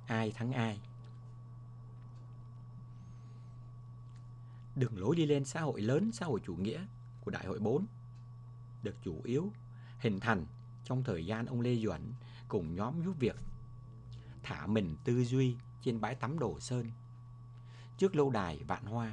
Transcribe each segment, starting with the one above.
ai thắng ai. Đường lối đi lên xã hội lớn, xã hội chủ nghĩa của Đại hội 4 được chủ yếu hình thành trong thời gian ông Lê Duẩn cùng nhóm giúp việc thả mình tư duy trên bãi tắm Đồ Sơn trước lâu đài Vạn Hoa.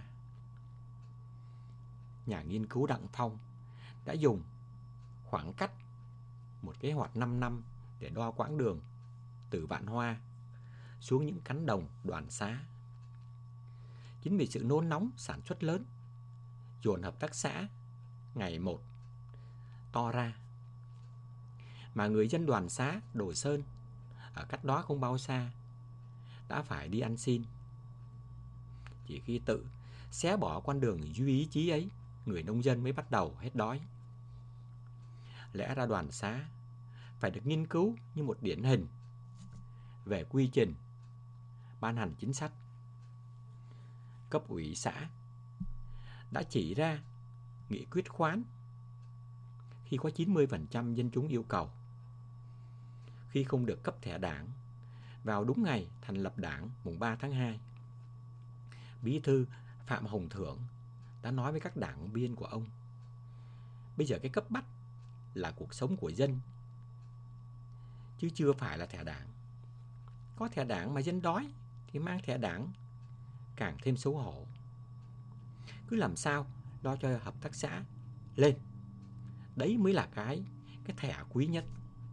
Nhà nghiên cứu Đặng Phong đã dùng khoảng cách một kế hoạch 5 năm để đo quãng đường từ Vạn Hoa xuống những cánh đồng Đoàn Xá. Chính vì sự nôn nóng sản xuất lớn dồn hợp tác xã ngày một to ra, mà người dân Đoàn Xá, Đồ Sơn ở cách đó không bao xa đã phải đi ăn xin. Chỉ khi tự xé bỏ con đường duy ý chí ấy, người nông dân mới bắt đầu hết đói. Lẽ ra Đoàn Xá phải được nghiên cứu như một điển hình về quy trình ban hành chính sách. Cấp ủy xã đã chỉ ra nghị quyết khoán khi có 90% dân chúng yêu cầu. Khi không được cấp thẻ đảng vào đúng ngày thành lập đảng mùng 3 tháng 2, Bí thư Phạm Hồng Thưởng đã nói với các đảng viên của ông: bây giờ cái cấp bách là cuộc sống của dân, chứ chưa phải là thẻ đảng. Có thẻ đảng mà dân đói thì mang thẻ đảng càng thêm xấu hổ. Cứ làm sao lo cho hợp tác xã lên, đấy mới là cái thẻ quý nhất.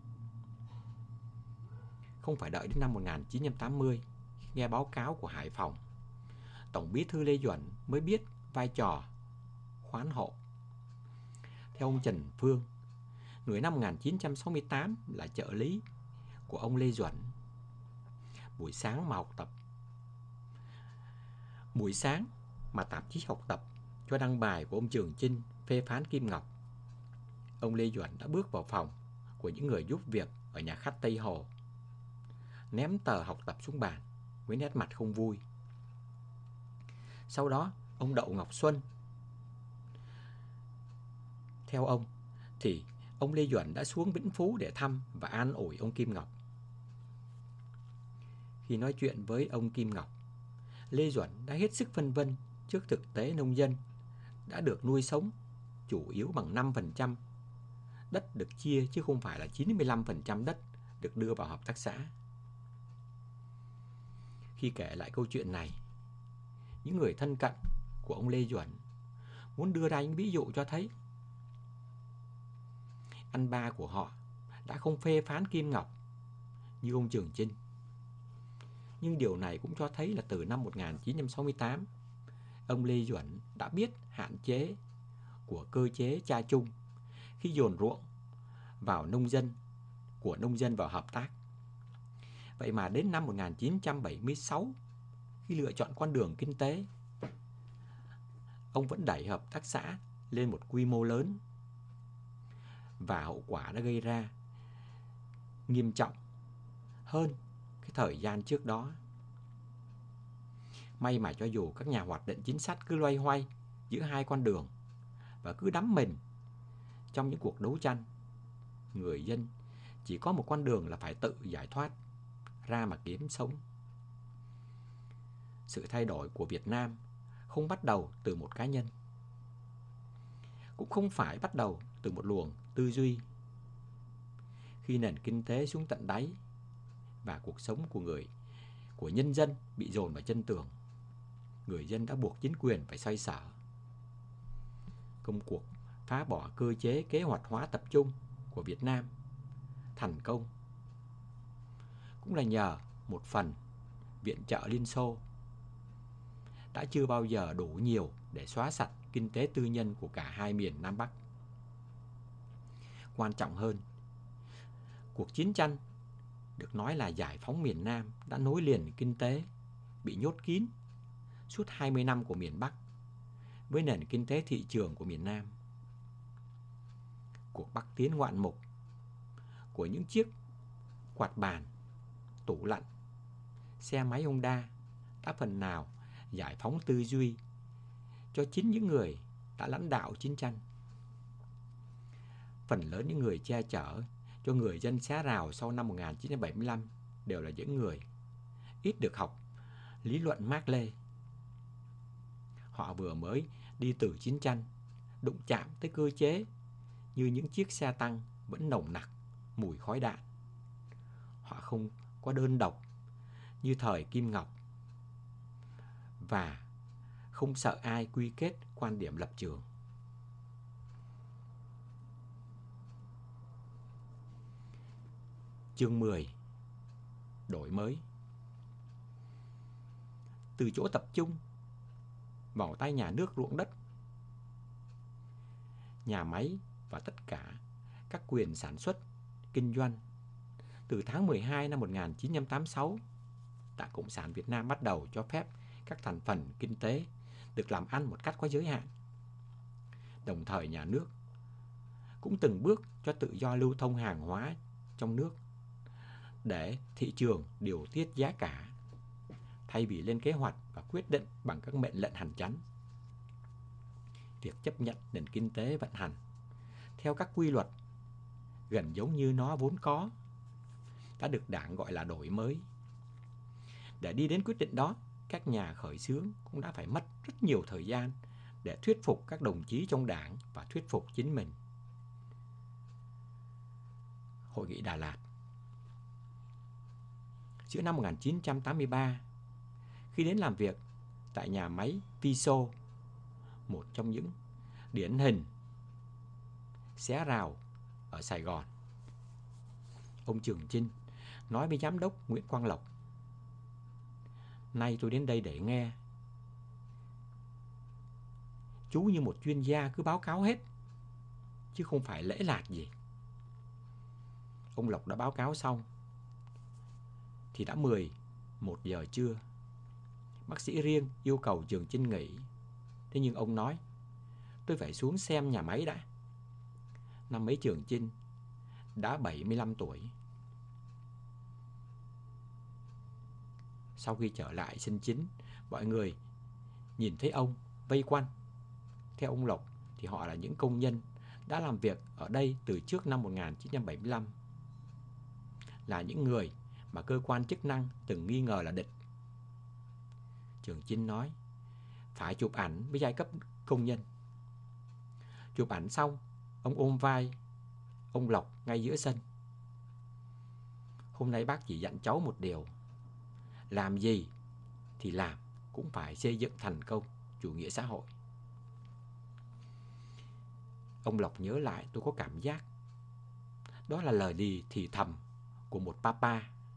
Không phải đợi đến năm 1980 nghe báo cáo của Hải Phòng, Tổng Bí thư Lê Duẩn mới biết vai trò khoán hộ. Theo ông Trần Phương, người năm 1968 là trợ lý của ông Lê Duẩn, buổi sáng mà tạp chí Học Tập cho đăng bài của ông Trường Chinh phê phán Kim Ngọc, ông Lê Duẩn đã bước vào phòng của những người giúp việc ở nhà khách Tây Hồ, ném tờ Học Tập xuống bàn với nét mặt không vui. Sau đó ông Đậu Ngọc Xuân. Theo ông thì ông Lê Duẩn đã xuống Vĩnh Phú để thăm và an ủi ông Kim Ngọc. Khi nói chuyện với ông Kim Ngọc, Lê Duẩn đã hết sức phân vân trước thực tế nông dân đã được nuôi sống chủ yếu bằng 5% đất được chia, chứ không phải là 95% đất được đưa vào hợp tác xã. Khi kể lại câu chuyện này, những người thân cận của ông Lê Duẩn muốn đưa ra những ví dụ cho thấy anh ba của họ đã không phê phán Kim Ngọc như ông Trường Chinh. Nhưng điều này cũng cho thấy là từ năm 1968, ông Lê Duẩn đã biết hạn chế của cơ chế cha chung khi dồn ruộng vào nông dân vào hợp tác. Vậy mà đến năm 1976, khi lựa chọn con đường kinh tế, ông vẫn đẩy hợp tác xã lên một quy mô lớn, và hậu quả đã gây ra nghiêm trọng hơn cái thời gian trước đó. May mà cho dù các nhà hoạch định chính sách cứ loay hoay giữa hai con đường và cứ đắm mình trong những cuộc đấu tranh, người dân chỉ có một con đường là phải tự giải thoát ra mà kiếm sống. Sự thay đổi của Việt Nam không bắt đầu từ một cá nhân, cũng không phải bắt đầu từ một luồng tư duy. Khi nền kinh tế xuống tận đáy và cuộc sống của nhân dân bị dồn vào chân tường, người dân đã buộc chính quyền phải xoay sở. Công cuộc phá bỏ cơ chế kế hoạch hóa tập trung của Việt Nam thành công cũng là nhờ một phần viện trợ Liên Xô đã chưa bao giờ đủ nhiều để xóa sạch kinh tế tư nhân của cả hai miền Nam Bắc. Quan trọng hơn, cuộc chiến tranh được nói là giải phóng miền Nam đã nối liền kinh tế bị nhốt kín suốt 20 năm của miền Bắc với nền kinh tế thị trường của miền Nam. Cuộc Bắc tiến ngoạn mục của những chiếc quạt bàn, tủ lạnh, xe máy Honda đã phần nào giải phóng tư duy cho chính những người đã lãnh đạo chiến tranh. Phần lớn những người che chở cho người dân xá rào sau năm 1975 đều là những người ít được học lý luận Mác Lê. Họ vừa mới đi từ chiến tranh, đụng chạm tới cơ chế như những chiếc xe tăng vẫn nồng nặc mùi khói đạn. Họ không có đơn độc như thời Kim Ngọc và không sợ ai quy kết quan điểm lập trường. Chương 10. Đổi mới. Từ chỗ tập trung vào tay nhà nước ruộng đất, nhà máy và tất cả các quyền sản xuất, kinh doanh, từ tháng 12 năm 1986, Đảng Cộng sản Việt Nam bắt đầu cho phép các thành phần kinh tế được làm ăn một cách có giới hạn. Đồng thời nhà nước cũng từng bước cho tự do lưu thông hàng hóa trong nước để thị trường điều tiết giá cả thay vì lên kế hoạch và quyết định bằng các mệnh lệnh hành chánh. Việc chấp nhận nền kinh tế vận hành theo các quy luật gần giống như nó vốn có đã được Đảng gọi là đổi mới. Để đi đến quyết định đó, các nhà khởi xướng cũng đã phải mất rất nhiều thời gian để thuyết phục các đồng chí trong Đảng và thuyết phục chính mình. Hội nghị Đà Lạt. Giữa năm 1983, khi đến làm việc tại nhà máy Viso, một trong những điển hình xé rào ở Sài Gòn, ông Trường Chinh nói với giám đốc Nguyễn Quang Lộc: "Nay tôi đến đây để nghe. Chú như một chuyên gia cứ báo cáo hết, chứ không phải lễ lạt gì." Ông Lộc đã báo cáo xong thì đã 11 giờ trưa. Bác sĩ riêng yêu cầu Trường Chinh nghỉ. Thế nhưng ông nói: "Tôi phải xuống xem nhà máy đã." Năm ấy Trường Chinh đã 75 tuổi. Sau khi trở lại sân chính, mọi người nhìn thấy ông vây quanh. Theo ông Lộc thì họ là những công nhân đã làm việc ở đây từ trước năm 1975, là những người mà cơ quan chức năng từng nghi ngờ là địch. Trường Chinh nói phải chụp ảnh với giai cấp công nhân. Chụp ảnh xong, ông ôm vai ông Lộc ngay giữa sân: "Hôm nay bác chỉ dặn cháu một điều, làm gì thì làm cũng phải xây dựng thành công chủ nghĩa xã hội." Ông Lộc nhớ lại, tôi có cảm giác đó là lời thì thầm của một papa.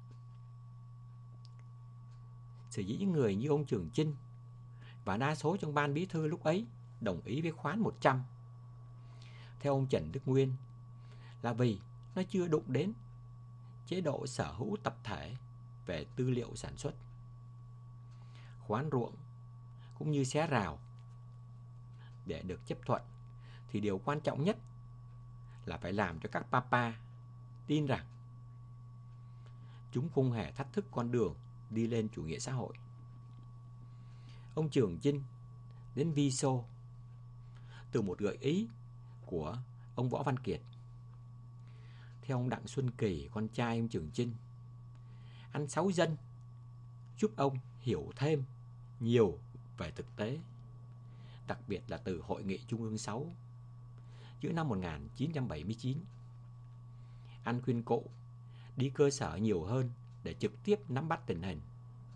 Sở dĩ những người như ông Trường Chinh và đa số trong ban bí thư lúc ấy đồng ý với khoán 100, theo ông Trần Đức Nguyên, là vì nó chưa đụng đến chế độ sở hữu tập thể về tư liệu sản xuất. Khoán ruộng cũng như xé rào để được chấp thuận thì điều quan trọng nhất là phải làm cho các papa tin rằng chúng không hề thách thức con đường đi lên chủ nghĩa xã hội. Ông Trường Chinh đến Viso từ một gợi ý của ông Võ Văn Kiệt. Theo ông Đặng Xuân Kỳ, con trai ông Trường Chinh, ăn 6 dân giúp ông hiểu thêm nhiều về thực tế, đặc biệt là từ Hội nghị Trung ương 6 giữa năm 1979. Anh khuyên cụ đi cơ sở nhiều hơn để trực tiếp nắm bắt tình hình.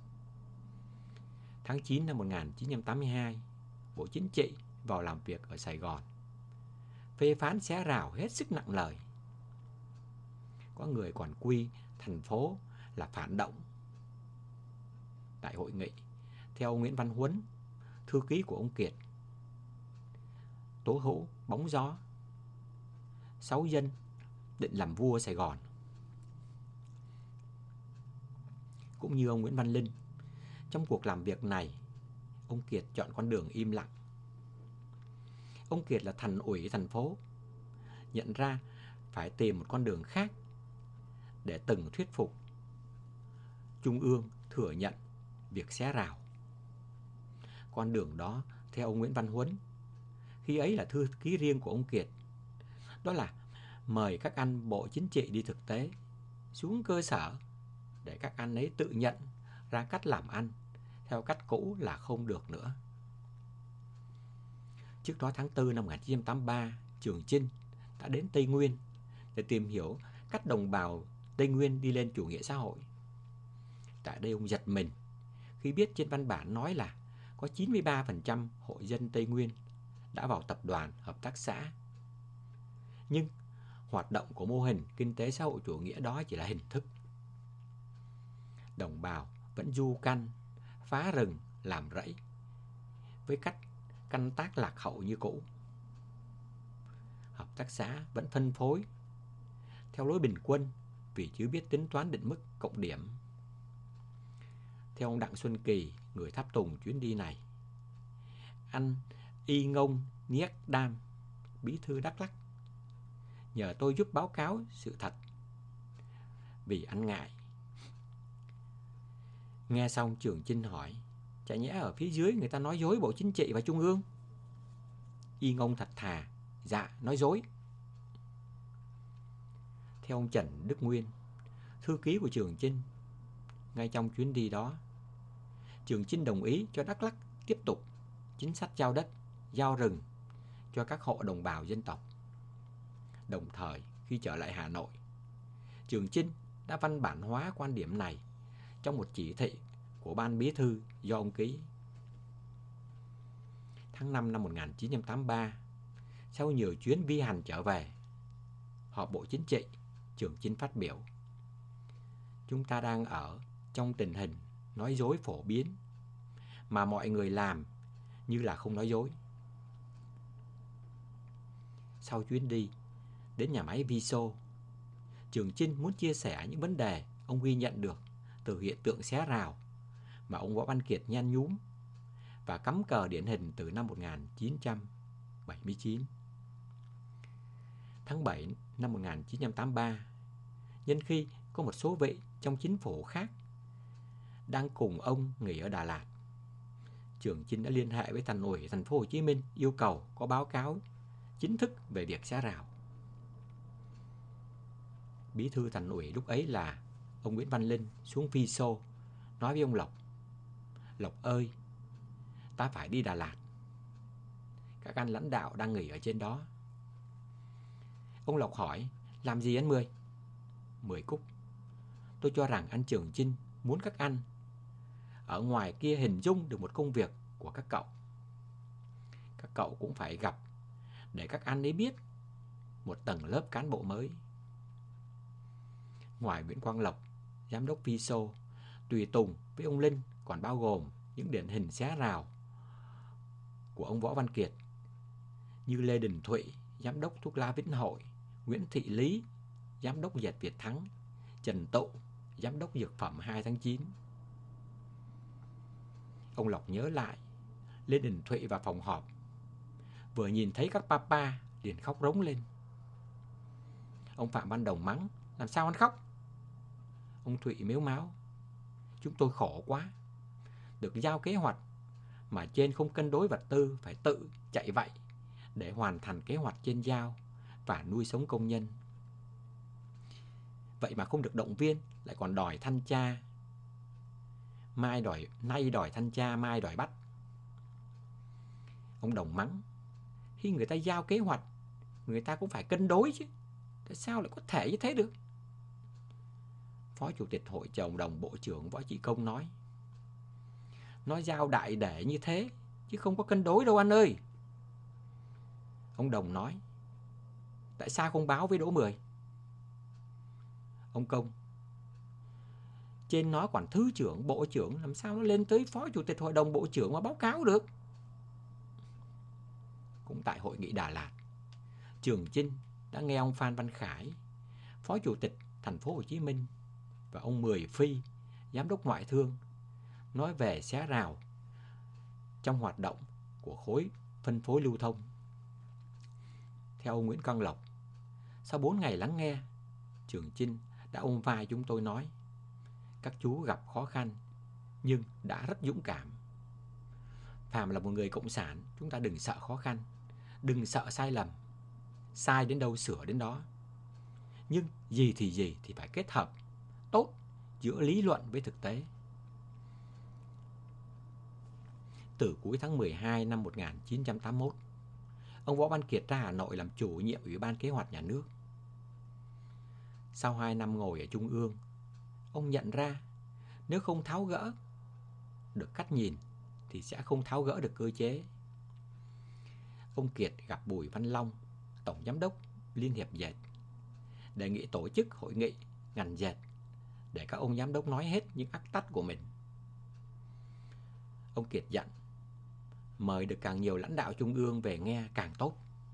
Tháng 9 năm 1982, Bộ Chính trị vào làm việc ở Sài Gòn, phê phán xé rào hết sức nặng lời. Có người còn quy thành phố là phản động. Tại hội nghị, theo ông Nguyễn Văn Huấn, thư ký của ông Kiệt, tố hữu bóng gió 6 dân định làm vua Sài Gòn. Cũng như ông Nguyễn Văn Linh, trong cuộc làm việc này, ông Kiệt chọn con đường im lặng. Ông Kiệt là thành ủy thành phố, nhận ra phải tìm một con đường khác để từng thuyết phục Trung ương thừa nhận việc xé rào. Con đường đó, theo ông Nguyễn Văn Huấn, khi ấy là thư ký riêng của ông Kiệt, đó là mời các anh Bộ Chính trị đi thực tế, xuống cơ sở để các anh ấy tự nhận ra cách làm ăn theo cách cũ là không được nữa. Trước đó tháng 4 năm 1983, Trường Chinh đã đến Tây Nguyên để tìm hiểu cách đồng bào Tây Nguyên đi lên chủ nghĩa xã hội. Tại đây ông giật mình khi biết trên văn bản nói là có 93% hộ dân Tây Nguyên đã vào tập đoàn hợp tác xã. Nhưng hoạt động của mô hình kinh tế xã hội chủ nghĩa đó chỉ là hình thức. Đồng bào vẫn du canh, phá rừng, làm rẫy với cách canh tác lạc hậu như cũ. Hợp tác xã vẫn phân phối theo lối bình quân vì chưa biết tính toán định mức cộng điểm. Theo ông Đặng Xuân Kỳ, người tháp tùng chuyến đi này, anh Y Ngông Niếc Đam, bí thư Đắk Lắk, nhờ tôi giúp báo cáo sự thật vì anh ngại. Nghe xong Trường Chinh hỏi, chả nhẽ ở phía dưới người ta nói dối Bộ Chính trị và Trung ương? Y Ngông thật thà, dạ nói dối. Theo ông Trần Đức Nguyên, thư ký của Trường Chinh, ngay trong chuyến đi đó, Trường Chinh đồng ý cho Đắk Lắk tiếp tục chính sách giao đất, giao rừng cho các hộ đồng bào dân tộc. Đồng thời, khi trở lại Hà Nội, Trường Chinh đã văn bản hóa quan điểm này trong một chỉ thị của Ban Bí thư do ông ký. Tháng 5 năm 1983, sau nhiều chuyến vi hành trở về, họp Bộ Chính trị, Trường Chinh phát biểu: chúng ta đang ở trong tình hình nói dối phổ biến, mà mọi người làm như là không nói dối. Sau chuyến đi đến nhà máy Viso, Trường Chinh muốn chia sẻ những vấn đề ông ghi nhận được từ hiện tượng xé rào mà ông Võ Văn Kiệt nhen nhúm và cắm cờ điển hình từ năm 1979. Tháng 7 năm 1983, nhân khi có một số vị trong chính phủ khác đang cùng ông nghỉ ở Đà Lạt, Trường Chinh đã liên hệ với Thành ủy Thành phố Hồ Chí Minh yêu cầu có báo cáo chính thức về việc xé rào. Bí thư Thành ủy lúc ấy là ông Nguyễn Văn Linh xuống Viso nói với ông Lộc: Lộc ơi, ta phải đi Đà Lạt, các anh lãnh đạo đang nghỉ ở trên đó. Ông Lộc hỏi: làm gì anh Mười? Mười cúc: tôi cho rằng anh Trường Chinh muốn các anh ở ngoài kia hình dung được một công việc của các cậu. Các cậu cũng phải gặp để các anh ấy biết một tầng lớp cán bộ mới. Ngoài Nguyễn Quang Lộc, giám đốc Viso, tùy tùng với ông Linh còn bao gồm những điển hình xé rào của ông Võ Văn Kiệt như Lê Đình Thụy, giám đốc thuốc lá Vĩnh Hội, Nguyễn Thị Lý, giám đốc dệt Việt Thắng, Trần Tụ, giám đốc dược phẩm 2 tháng 9. Ông Lộc nhớ lại, Lê Đình Thụy vào phòng họp, vừa nhìn thấy các papa liền khóc rống lên. Ông Phạm Văn Đồng mắng: làm sao anh khóc? Ông Thụy mếu máo: chúng tôi khổ quá, được giao kế hoạch mà trên không cân đối vật tư, phải tự chạy vậy để hoàn thành kế hoạch trên giao và nuôi sống công nhân. Vậy mà không được động viên, lại còn đòi thanh tra. Nay đòi thanh tra, mai đòi bắt. Ông Đồng mắng: khi người ta giao kế hoạch, người ta cũng phải cân đối chứ, tại sao lại có thể như thế được? Phó Chủ tịch Hội Chồng Đồng Bộ trưởng Võ Trị Công nói giao đại để như thế, chứ không có cân đối đâu anh ơi. Ông Đồng nói: tại sao không báo với Đỗ Mười? Ông Công: trên nó còn thứ trưởng, bộ trưởng, làm sao nó lên tới Phó Chủ tịch Hội đồng Bộ trưởng mà báo cáo được? Cũng tại hội nghị Đà Lạt, Trường Chinh đã nghe ông Phan Văn Khải, Phó Chủ tịch Thành phố Hồ Chí Minh, và ông Mười Phi, Giám đốc Ngoại thương, nói về xé rào trong hoạt động của khối phân phối lưu thông. Theo ông Nguyễn Quang Lộc, sau 4 ngày lắng nghe, Trường Chinh đã ôm vai chúng tôi nói: các chú gặp khó khăn nhưng đã rất dũng cảm. Phàm là một người cộng sản, chúng ta đừng sợ khó khăn, đừng sợ sai lầm, sai đến đâu sửa đến đó. Nhưng gì thì phải kết hợp tốt giữa lý luận với thực tế. từ cuối tháng 12 năm 1981, ông Võ Văn Kiệt ra Hà Nội làm chủ nhiệm Ủy ban Kế hoạch Nhà nước. Sau 2 năm ngồi ở Trung ương, ông nhận ra nếu không tháo gỡ được cách nhìn thì sẽ không tháo gỡ được cơ chế. Ông Kiệt gặp Bùi Văn Long, Tổng Giám đốc Liên hiệp Dệt, đề nghị tổ chức hội nghị ngành dệt để các ông giám đốc nói hết những ắc tắc của mình. Ông Kiệt dặn mời được càng nhiều lãnh đạo Trung ương về nghe càng tốt.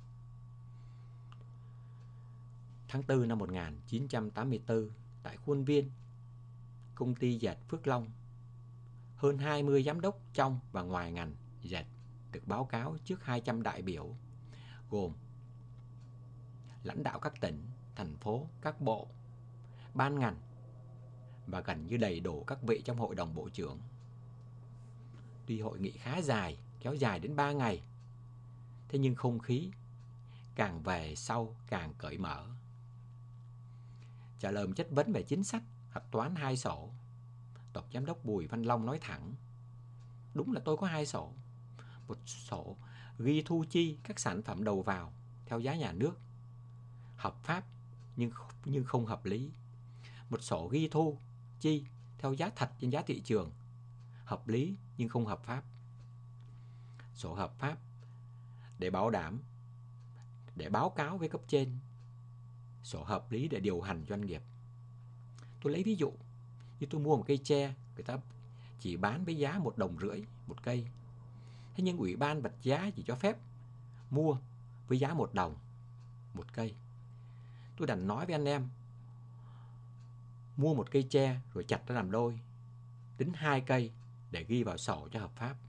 Tháng 4 năm 1984, tại khuôn viên công ty dệt Phước Long, hơn 20 giám đốc trong và ngoài ngành dệt được báo cáo trước 200 đại biểu, gồm lãnh đạo các tỉnh, thành phố, các bộ, ban ngành và gần như đầy đủ các vị trong Hội đồng Bộ trưởng. Tuy hội nghị khá dài, kéo dài đến 3 ngày, thế nhưng không khí càng về sau càng cởi mở. Trả lời chất vấn về chính sách, hạch toán 2 sổ, Tổng Giám đốc Bùi Văn Long nói thẳng: đúng là tôi có 2 sổ. Một sổ ghi thu chi các sản phẩm đầu vào theo giá nhà nước, hợp pháp nhưng không hợp lý. Một sổ ghi thu chi theo giá thật trên giá thị trường, hợp lý nhưng không hợp pháp. Sổ hợp pháp để bảo đảm, để báo cáo với cấp trên. Sổ hợp lý để điều hành doanh nghiệp. Tôi lấy ví dụ như tôi mua một cây tre, người ta chỉ bán với giá 1,5 đồng một cây. Thế nhưng Ủy ban bật giá chỉ cho phép mua với giá 1 đồng một cây. Tôi đành nói với anh em, mua một cây tre rồi chặt ra làm đôi, tính 2 cây để ghi vào sổ cho hợp pháp.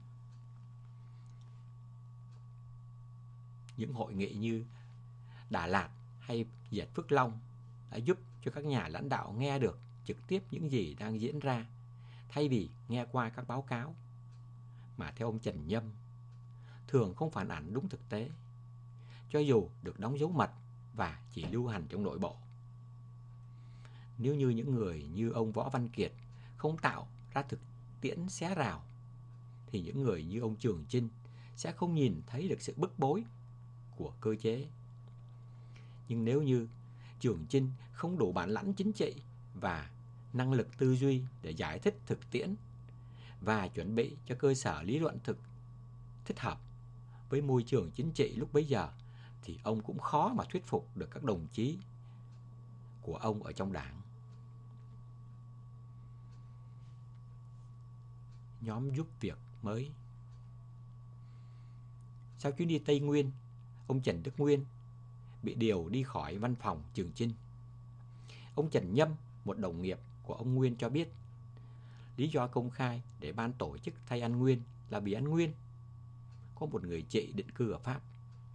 Những hội nghị như Đà Lạt hay dệt Phước Long đã giúp cho các nhà lãnh đạo nghe được trực tiếp những gì đang diễn ra, thay vì nghe qua các báo cáo mà theo ông Trần Nhâm thường không phản ảnh đúng thực tế, cho dù được đóng dấu mật và chỉ lưu hành trong nội bộ. Nếu như những người như ông Võ Văn Kiệt không tạo ra thực tiễn xé rào, thì những người như ông Trường Chinh sẽ không nhìn thấy được sự bức bối của cơ chế. Nhưng nếu như Trường Chinh không đủ bản lãnh chính trị và năng lực tư duy để giải thích thực tiễn và chuẩn bị cho cơ sở lý luận thích hợp với môi trường chính trị lúc bấy giờ, thì ông cũng khó mà thuyết phục được các đồng chí của ông ở trong đảng. Nhóm giúp việc mới. Sau chuyến đi Tây Nguyên, ông Trần Đức Nguyên bị điều đi khỏi văn phòng Trường Chinh. Ông Trần Nhâm, một đồng nghiệp của ông Nguyên, cho biết lý do công khai để ban tổ chức thay anh Nguyên là vì anh Nguyên có một người chị định cư ở Pháp.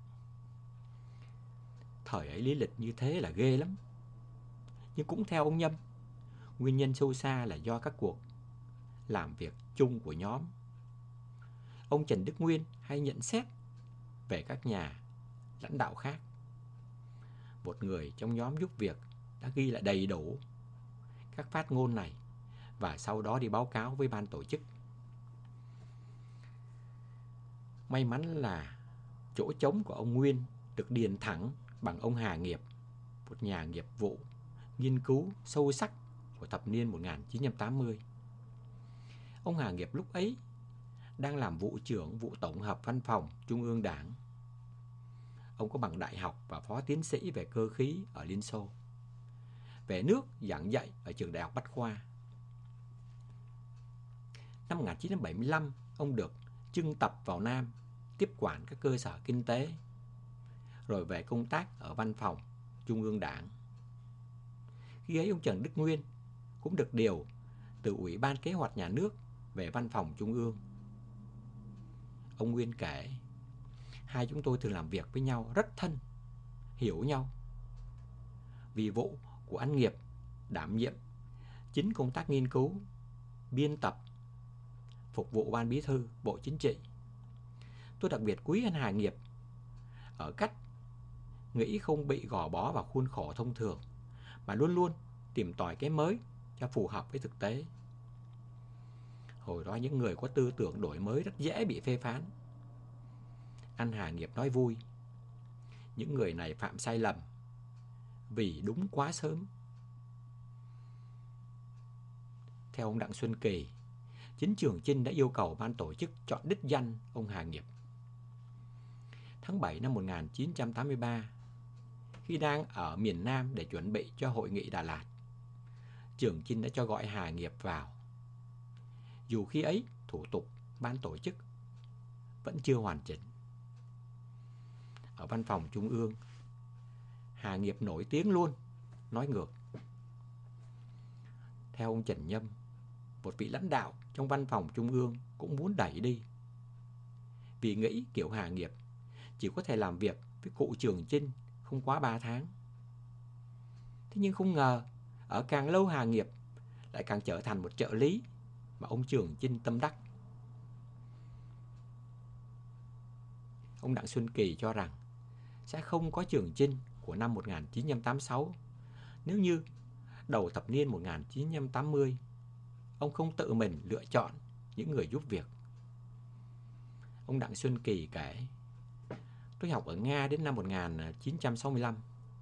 Thời ấy lý lịch như thế là ghê lắm. Nhưng cũng theo ông Nhâm, nguyên nhân sâu xa là do các cuộc làm việc chung của nhóm. Ông Trần Đức Nguyên hay nhận xét về các nhà lãnh đạo khác. Một người trong nhóm giúp việc đã ghi lại đầy đủ các phát ngôn này và sau đó đi báo cáo với ban tổ chức. May mắn là chỗ trống của ông Nguyên được điền thẳng bằng ông Hà Nghiệp, một nhà nghiệp vụ nghiên cứu sâu sắc của thập niên 1980. Ông Hà Nghiệp lúc ấy đang làm vụ trưởng vụ tổng hợp văn phòng Trung ương Đảng. Ông có bằng đại học và phó tiến sĩ về cơ khí ở Liên Xô. Về nước giảng dạy ở trường Đại học Bách Khoa. Năm 1975, ông được trưng tập vào Nam tiếp quản các cơ sở kinh tế, rồi về công tác ở văn phòng Trung ương Đảng. Khi ấy ông Trần Đức Nguyên cũng được điều từ Ủy ban Kế hoạch Nhà nước về văn phòng Trung ương. Ông Nguyên kể, hai chúng tôi thường làm việc với nhau rất thân, hiểu nhau. Vì vụ của anh Nghiệp đảm nhiệm chính công tác nghiên cứu, biên tập, phục vụ ban bí thư Bộ Chính trị. Tôi đặc biệt quý anh Hà Nghiệp ở cách nghĩ không bị gò bó vào khuôn khổ thông thường, mà luôn luôn tìm tòi cái mới cho phù hợp với thực tế. Hồi đó những người có tư tưởng đổi mới rất dễ bị phê phán. Anh Hà Nghiệp nói vui, những người này phạm sai lầm vì đúng quá sớm. Theo ông Đặng Xuân Kỳ, chính Trường Chinh đã yêu cầu ban tổ chức chọn đích danh ông Hà Nghiệp. Tháng 7 năm 1983, khi đang ở miền Nam để chuẩn bị cho hội nghị Đà Lạt, Trường Chinh đã cho gọi Hà Nghiệp vào. Dù khi ấy thủ tục ban tổ chức vẫn chưa hoàn chỉnh. Ở văn phòng Trung ương, Hà Nghiệp nổi tiếng luôn, nói ngược. Theo ông Trần Nhâm, một vị lãnh đạo trong văn phòng Trung ương cũng muốn đẩy đi, vì nghĩ kiểu Hà Nghiệp chỉ có thể làm việc với cụ Trường Chinh không quá 3 tháng. Thế nhưng không ngờ, ở càng lâu Hà Nghiệp lại càng trở thành một trợ lý mà ông Trường Chinh tâm đắc. Ông Đặng Xuân Kỳ cho rằng sẽ không có Trường Chinh của năm 1986 nếu như đầu thập niên 1980 ông không tự mình lựa chọn những người giúp việc. Ông Đặng Xuân Kỳ kể, tôi học ở Nga đến năm 1965.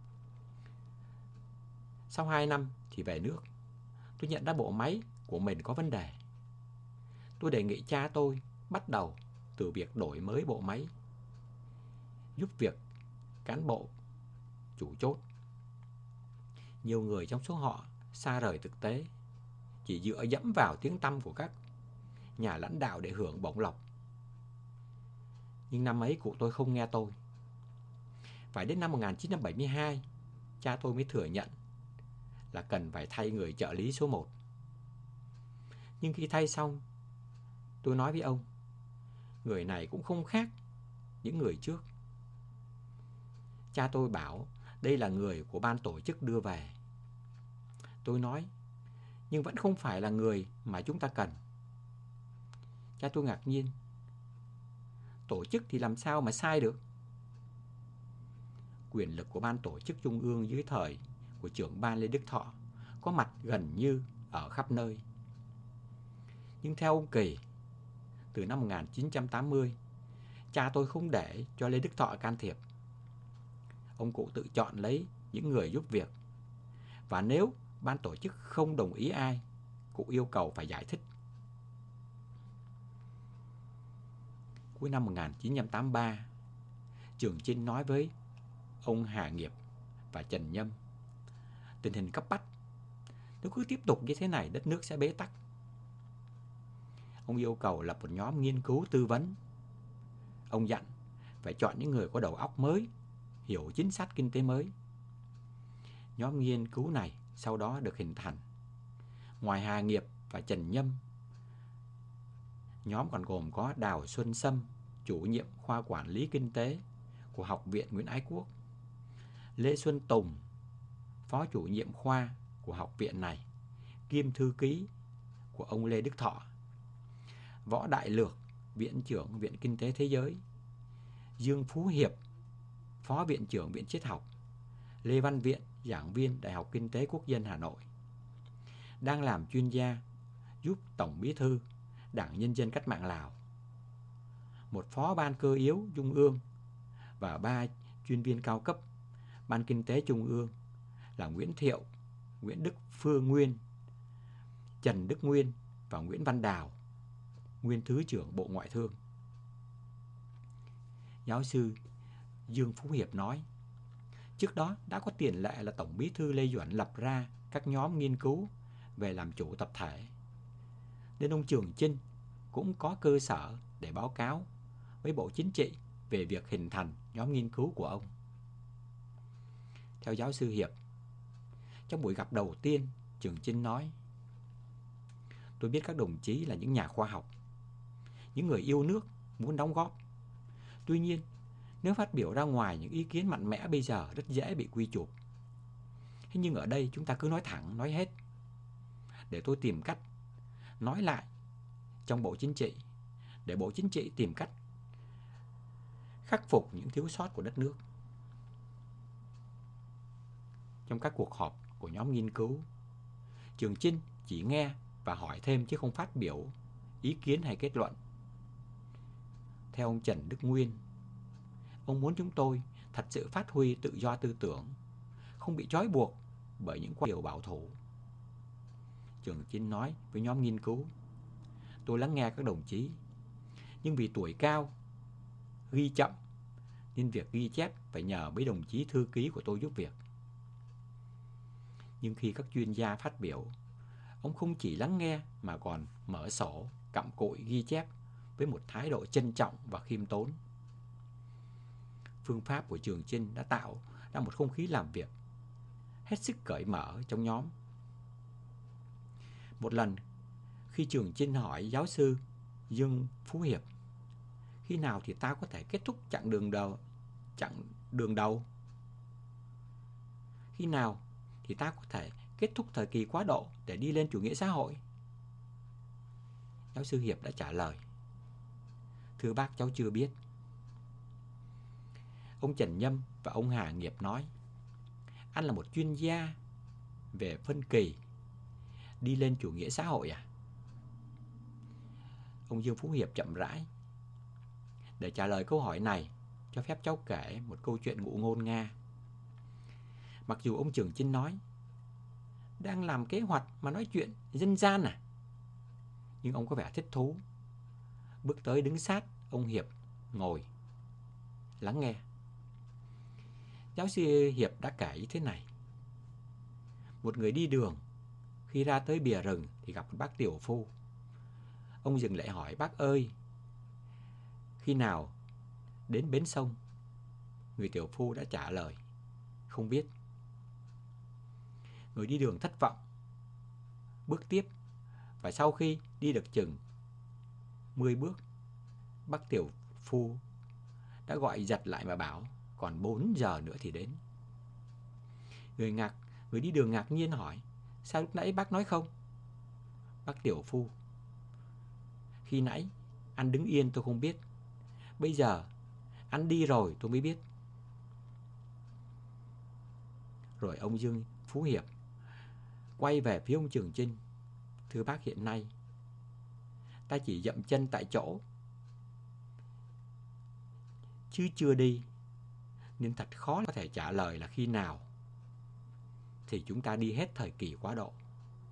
Sau 2 năm thì về nước. Tôi nhận ra bộ máy của mình có vấn đề. Tôi đề nghị cha tôi bắt đầu từ việc đổi mới bộ máy, giúp việc cán bộ chủ chốt. Nhiều người trong số họ xa rời thực tế, chỉ dựa dẫm vào tiếng tăm của các nhà lãnh đạo để hưởng bổng lộc. Nhưng năm ấy cụ tôi không nghe tôi. Phải đến năm 1972, cha tôi mới thừa nhận là cần phải thay người trợ lý số 1. Nhưng khi thay xong, tôi nói với ông, người này cũng không khác những người trước. Cha tôi bảo đây là người của ban tổ chức đưa về. Tôi nói, nhưng vẫn không phải là người mà chúng ta cần. Cha tôi ngạc nhiên. Tổ chức thì làm sao mà sai được? Quyền lực của ban tổ chức trung ương dưới thời của trưởng ban Lê Đức Thọ có mặt gần như ở khắp nơi. Nhưng theo ông Kỳ, từ năm 1980, cha tôi không để cho Lê Đức Thọ can thiệp. Ông cụ tự chọn lấy những người giúp việc. Và nếu ban tổ chức không đồng ý ai, cụ yêu cầu phải giải thích. Cuối năm 1983, Trường Chinh nói với ông Hà Nghiệp và Trần Nhâm, tình hình cấp bách, nếu cứ tiếp tục như thế này đất nước sẽ bế tắc. Ông yêu cầu lập một nhóm nghiên cứu tư vấn. Ông dặn phải chọn những người có đầu óc mới, hiểu chính sách kinh tế mới. Nhóm nghiên cứu này sau đó được hình thành. Ngoài Hà Nghiệp và Trần Nhâm, nhóm còn gồm có Đào Xuân Sâm, chủ nhiệm khoa quản lý kinh tế của Học viện Nguyễn Ái Quốc, Lê Xuân Tùng, phó chủ nhiệm khoa của học viện này, kiêm thư ký của ông Lê Đức Thọ, Võ Đại Lược, viện trưởng Viện Kinh tế Thế giới, Dương Phú Hiệp, phó viện trưởng Viện Triết học, Lê Văn Viện, giảng viên Đại học Kinh tế Quốc dân Hà Nội, đang làm chuyên gia giúp Tổng Bí thư Đảng Nhân dân Cách mạng Lào, một phó ban cơ yếu Trung ương và 3 chuyên viên cao cấp Ban Kinh tế Trung ương là Nguyễn Thiệu, Nguyễn Đức Phương Nguyên, Trần Đức Nguyên và Nguyễn Văn Đào, nguyên Thứ trưởng Bộ Ngoại thương. Giáo sư Dương Phú Hiệp nói, trước đó đã có tiền lệ là Tổng Bí thư Lê Duẩn lập ra các nhóm nghiên cứu về làm chủ tập thể, nên ông Trường Chinh cũng có cơ sở để báo cáo với Bộ Chính trị về việc hình thành nhóm nghiên cứu của ông. Theo giáo sư Hiệp, trong buổi gặp đầu tiên, Trường Chinh nói, tôi biết các đồng chí là những nhà khoa học, những người yêu nước, muốn đóng góp. Tuy nhiên, nếu phát biểu ra ngoài những ý kiến mạnh mẽ bây giờ rất dễ bị quy chụp. Thế nhưng ở đây chúng ta cứ nói thẳng, nói hết. Để tôi tìm cách nói lại trong Bộ Chính trị, để Bộ Chính trị tìm cách khắc phục những thiếu sót của đất nước. Trong các cuộc họp của nhóm nghiên cứu, Trường Chinh chỉ nghe và hỏi thêm chứ không phát biểu ý kiến hay kết luận. Theo ông Trần Đức Nguyên, ông muốn chúng tôi thật sự phát huy tự do tư tưởng, không bị trói buộc bởi những quan điểm bảo thủ. Trường Chinh nói với nhóm nghiên cứu: tôi lắng nghe các đồng chí, nhưng vì tuổi cao, ghi chậm, nên việc ghi chép phải nhờ mấy đồng chí thư ký của tôi giúp việc. Nhưng khi các chuyên gia phát biểu, ông không chỉ lắng nghe mà còn mở sổ, cặm cụi ghi chép với một thái độ trân trọng và khiêm tốn. Phương pháp của Trường Chinh đã tạo ra một không khí làm việc hết sức cởi mở trong nhóm. Một lần, khi Trường Chinh hỏi giáo sư Dương Phú Hiệp: khi nào thì ta có thể kết thúc chặng đường đầu? Khi nào thì ta có thể kết thúc thời kỳ quá độ để đi lên chủ nghĩa xã hội? Giáo sư Hiệp đã trả lời: thưa bác, cháu chưa biết. Ông Trần Nhâm và ông Hà Nghiệp nói: anh là một chuyên gia về phân kỳ, đi lên chủ nghĩa xã hội à? Ông Dương Phú Hiệp chậm rãi: để trả lời câu hỏi này, cho phép cháu kể một câu chuyện ngụ ngôn Nga. Mặc dù ông Trường Chinh nói đang làm kế hoạch mà nói chuyện dân gian à, nhưng ông có vẻ thích thú, bước tới đứng sát ông Hiệp ngồi lắng nghe. Giáo sư Hiệp đã kể như thế này: một người đi đường, khi ra tới bìa rừng thì gặp một bác tiểu phu. Ông dừng lại hỏi: bác ơi, khi nào đến bến sông? Người tiểu phu đã trả lời: không biết. Người đi đường thất vọng, bước tiếp, và sau khi đi được chừng 10 bước, bác tiểu phu đã gọi giật lại mà bảo còn 4 giờ nữa thì đến. Người đi đường ngạc nhiên hỏi: sao lúc nãy bác nói không? Bác tiểu phu: khi nãy anh đứng yên tôi không biết, bây giờ anh đi rồi tôi mới biết. Rồi ông Dương Phú Hiệp quay về phía ông Trường Chinh: thưa bác, hiện nay ta chỉ dậm chân tại chỗ chứ chưa đi, nên thật khó có thể trả lời là khi nào thì chúng ta đi hết thời kỳ quá độ.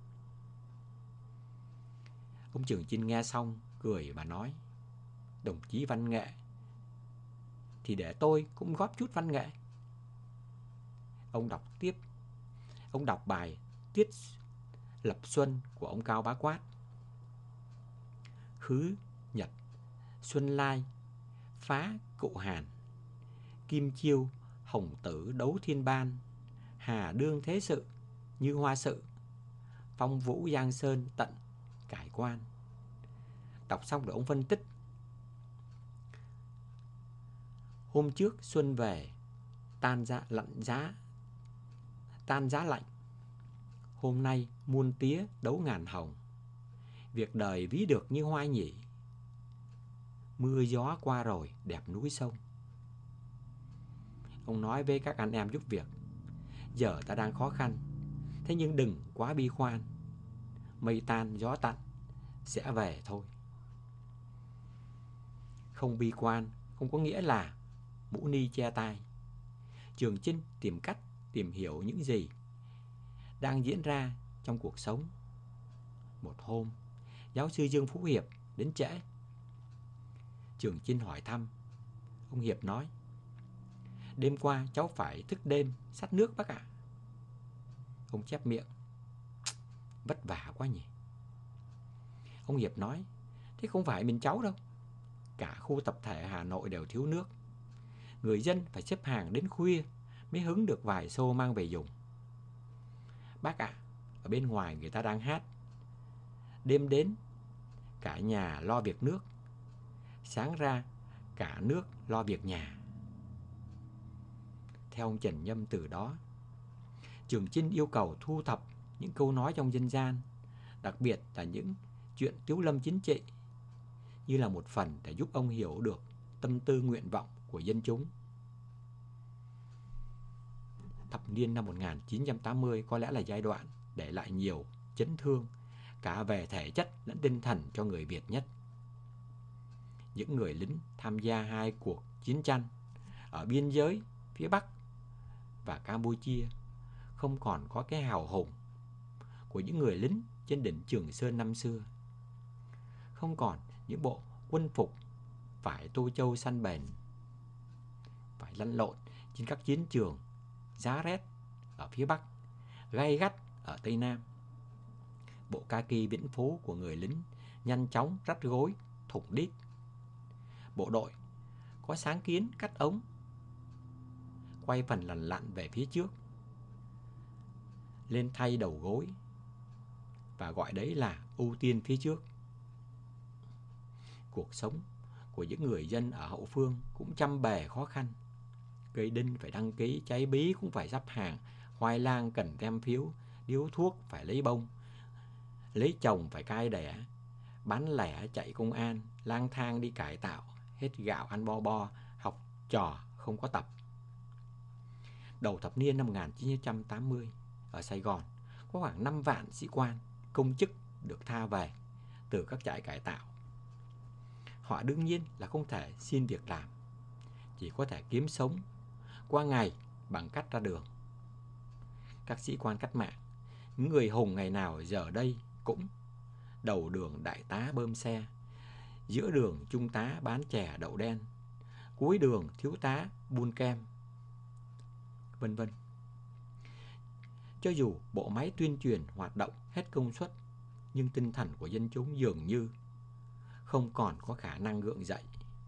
Ông Trường Chinh nghe xong cười và nói: đồng chí văn nghệ thì để tôi cũng góp chút văn nghệ. Ông đọc bài Tiết Lập Xuân của ông Cao Bá Quát: khứ Nhật Xuân Lai phá Cụ Hàn, Kim Chiêu Hồng Tử đấu thiên ban, Hà đương thế sự như hoa sự, phong vũ giang sơn tận cải quan. Đọc xong rồi ông phân tích: hôm trước xuân về tan giá lạnh, hôm nay muôn tía đấu ngàn hồng, việc đời ví được như hoa nhỉ, mưa gió qua rồi đẹp núi sông. Ông nói với các anh em giúp việc: giờ ta đang khó khăn, thế nhưng đừng quá bi quan, mây tan gió tạnh sẽ về thôi. Không bi quan không có nghĩa là mũ ni che tai. Trường Chinh tìm cách tìm hiểu những gì đang diễn ra trong cuộc sống. Một hôm, giáo sư Dương Phú Hiệp đến trễ. Trường Chinh hỏi thăm. Ông Hiệp nói: đêm qua cháu phải thức đêm xắt nước bác ạ. Ông chép miệng: vất vả quá nhỉ. Ông Hiệp nói: thế không phải mình cháu đâu, cả khu tập thể Hà Nội đều thiếu nước. Người dân phải xếp hàng đến khuya mới hứng được vài xô mang về dùng. Bác ạ, ở bên ngoài người ta đang hát: đêm đến cả nhà lo việc nước, sáng ra cả nước lo việc nhà. Theo ông Trần Nhâm, từ đó Trường Chinh yêu cầu thu thập những câu nói trong dân gian, đặc biệt là những chuyện tiếu lâm chính trị, như là một phần để giúp ông hiểu được tâm tư nguyện vọng của dân chúng. Thập niên năm 1980 có lẽ là giai đoạn để lại nhiều chấn thương cả về thể chất lẫn tinh thần cho người Việt nhất. Những người lính tham gia hai cuộc chiến tranh ở biên giới phía Bắc và Campuchia không còn có cái hào hùng của những người lính trên đỉnh Trường Sơn năm xưa. Không còn những bộ quân phục vải tô châu săn bền, phải lăn lộn trên các chiến trường giá rét ở phía Bắc, gay gắt ở Tây Nam. Bộ kaki viễn phố của người lính nhanh chóng rắt gối, thủng đít. Bộ đội có sáng kiến cắt ống, quay phần lằn lặn về phía trước, lên thay đầu gối, và gọi đấy là ưu tiên phía trước. Cuộc sống của những người dân ở hậu phương cũng trăm bề khó khăn. Cây đinh phải đăng ký, cháy bí cũng phải sắp hàng, khoai lang cần tem phiếu, điếu thuốc phải lấy bông, lấy chồng phải cai đẻ, bán lẻ chạy công an, lang thang đi cải tạo, hết gạo ăn bo bo, học trò không có tập. Đầu thập niên năm 1980, ở Sài Gòn có khoảng 5 vạn sĩ quan, công chức được tha về từ các trại cải tạo. Họ đương nhiên là không thể xin việc làm, chỉ có thể kiếm sống qua ngày bằng cách ra đường. Các sĩ quan cách mạng, những người hùng ngày nào giờ đây cũng đầu đường đại tá bơm xe, giữa đường trung tá bán chè đậu đen, cuối đường thiếu tá buôn kem, vân vân. Cho dù bộ máy tuyên truyền hoạt động hết công suất, nhưng tinh thần của dân chúng dường như không còn có khả năng gượng dậy.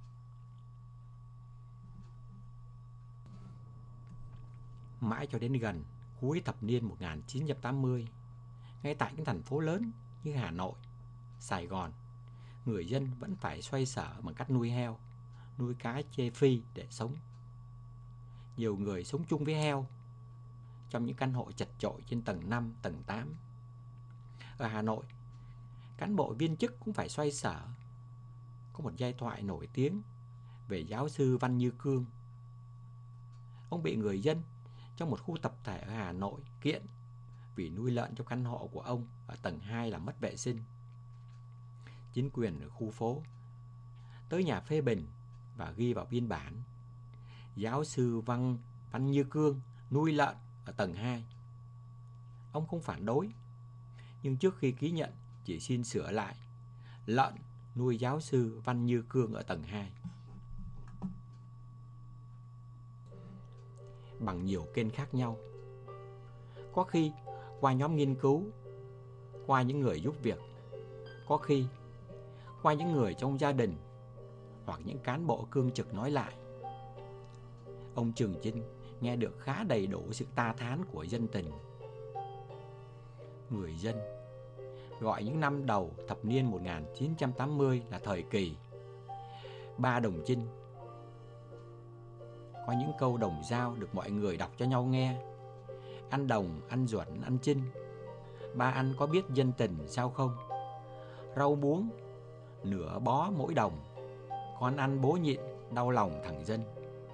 Mãi cho đến gần cuối thập niên 1980, ngay tại những thành phố lớn như Hà Nội, Sài Gòn, người dân vẫn phải xoay sở bằng cách nuôi heo, nuôi cá chê phi để sống. Nhiều người sống chung với heo trong những căn hộ chật chội trên tầng 5, tầng 8. Ở Hà Nội, cán bộ viên chức cũng phải xoay sở. Có một giai thoại nổi tiếng về giáo sư Văn Như Cương. Ông bị người dân trong một khu tập thể ở Hà Nội kiện vì nuôi lợn trong căn hộ của ông ở tầng 2 làm mất vệ sinh. Chính quyền ở khu phố tới nhà phê bình và ghi vào biên bản: giáo sư Văn Như Cương nuôi lợn ở tầng 2. Ông không phản đối, nhưng trước khi ký nhận chỉ xin sửa lại: lợn nuôi giáo sư Văn Như Cương ở tầng 2. Bằng nhiều kênh khác nhau, có khi qua nhóm nghiên cứu, qua những người giúp việc, có khi qua những người trong gia đình hoặc những cán bộ cương trực nói lại, ông Trường Chinh nghe được khá đầy đủ sự ta thán của dân tình. Người dân gọi những năm đầu thập niên 1980 là thời kỳ ba đồng chinh. Có những câu đồng dao được mọi người đọc cho nhau nghe: ăn đồng, ăn duẩn, ăn chinh. Ba ăn có biết dân tình sao không? Rau muống nửa bó mỗi đồng, con ăn bố nhịn, đau lòng thằng dân.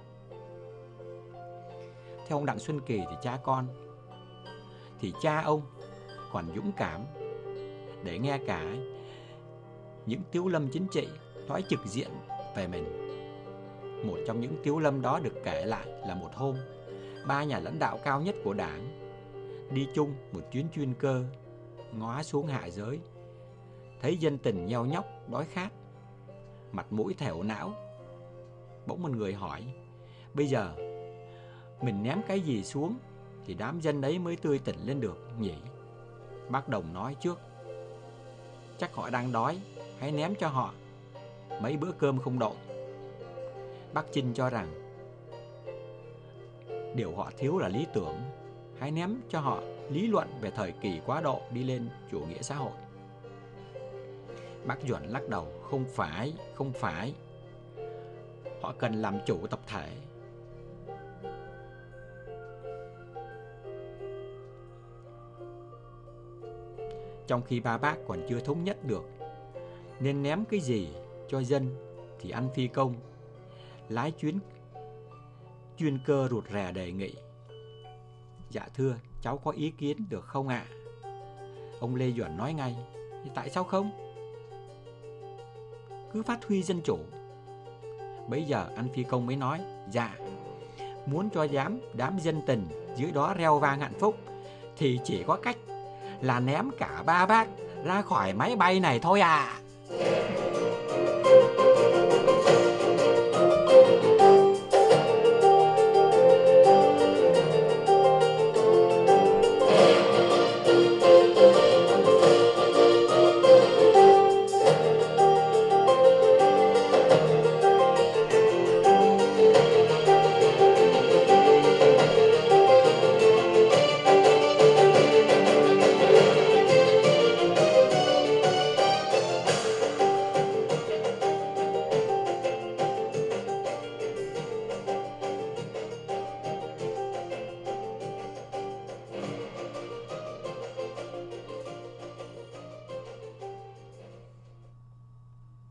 Theo ông Đặng Xuân Kỳ thì cha con, thì cha ông còn dũng cảm để nghe cả những tiếu lâm chính trị nói trực diện về mình. Một trong những tiếu lâm đó được kể lại là một hôm, ba nhà lãnh đạo cao nhất của đảng đi chung một chuyến chuyên cơ, ngó xuống hạ giới, thấy dân tình nheo nhóc đói khát, mặt mũi thẻo não. Bỗng một người hỏi: bây giờ mình ném cái gì xuống thì đám dân ấy mới tươi tỉnh lên được nhỉ? Bác Đồng nói trước: chắc họ đang đói, hãy ném cho họ mấy bữa cơm không độn. Bác Chinh cho rằng điều họ thiếu là lý tưởng, hãy ném cho họ lý luận về thời kỳ quá độ đi lên chủ nghĩa xã hội. Bác Duẩn lắc đầu: không phải, họ cần làm chủ tập thể. Trong khi ba bác còn chưa thống nhất được nên ném cái gì cho dân, thì anh phi công lái chuyên cơ rụt rè đề nghị: dạ thưa, cháu có ý kiến được không ạ? Ông Lê Duẩn nói ngay: thì tại sao không? Cứ phát huy dân chủ. Bấy giờ anh phi công mới nói: dạ, muốn cho đám dân tình dưới đó reo vang hạnh phúc thì chỉ có cách là ném cả ba bác ra khỏi máy bay này thôi à.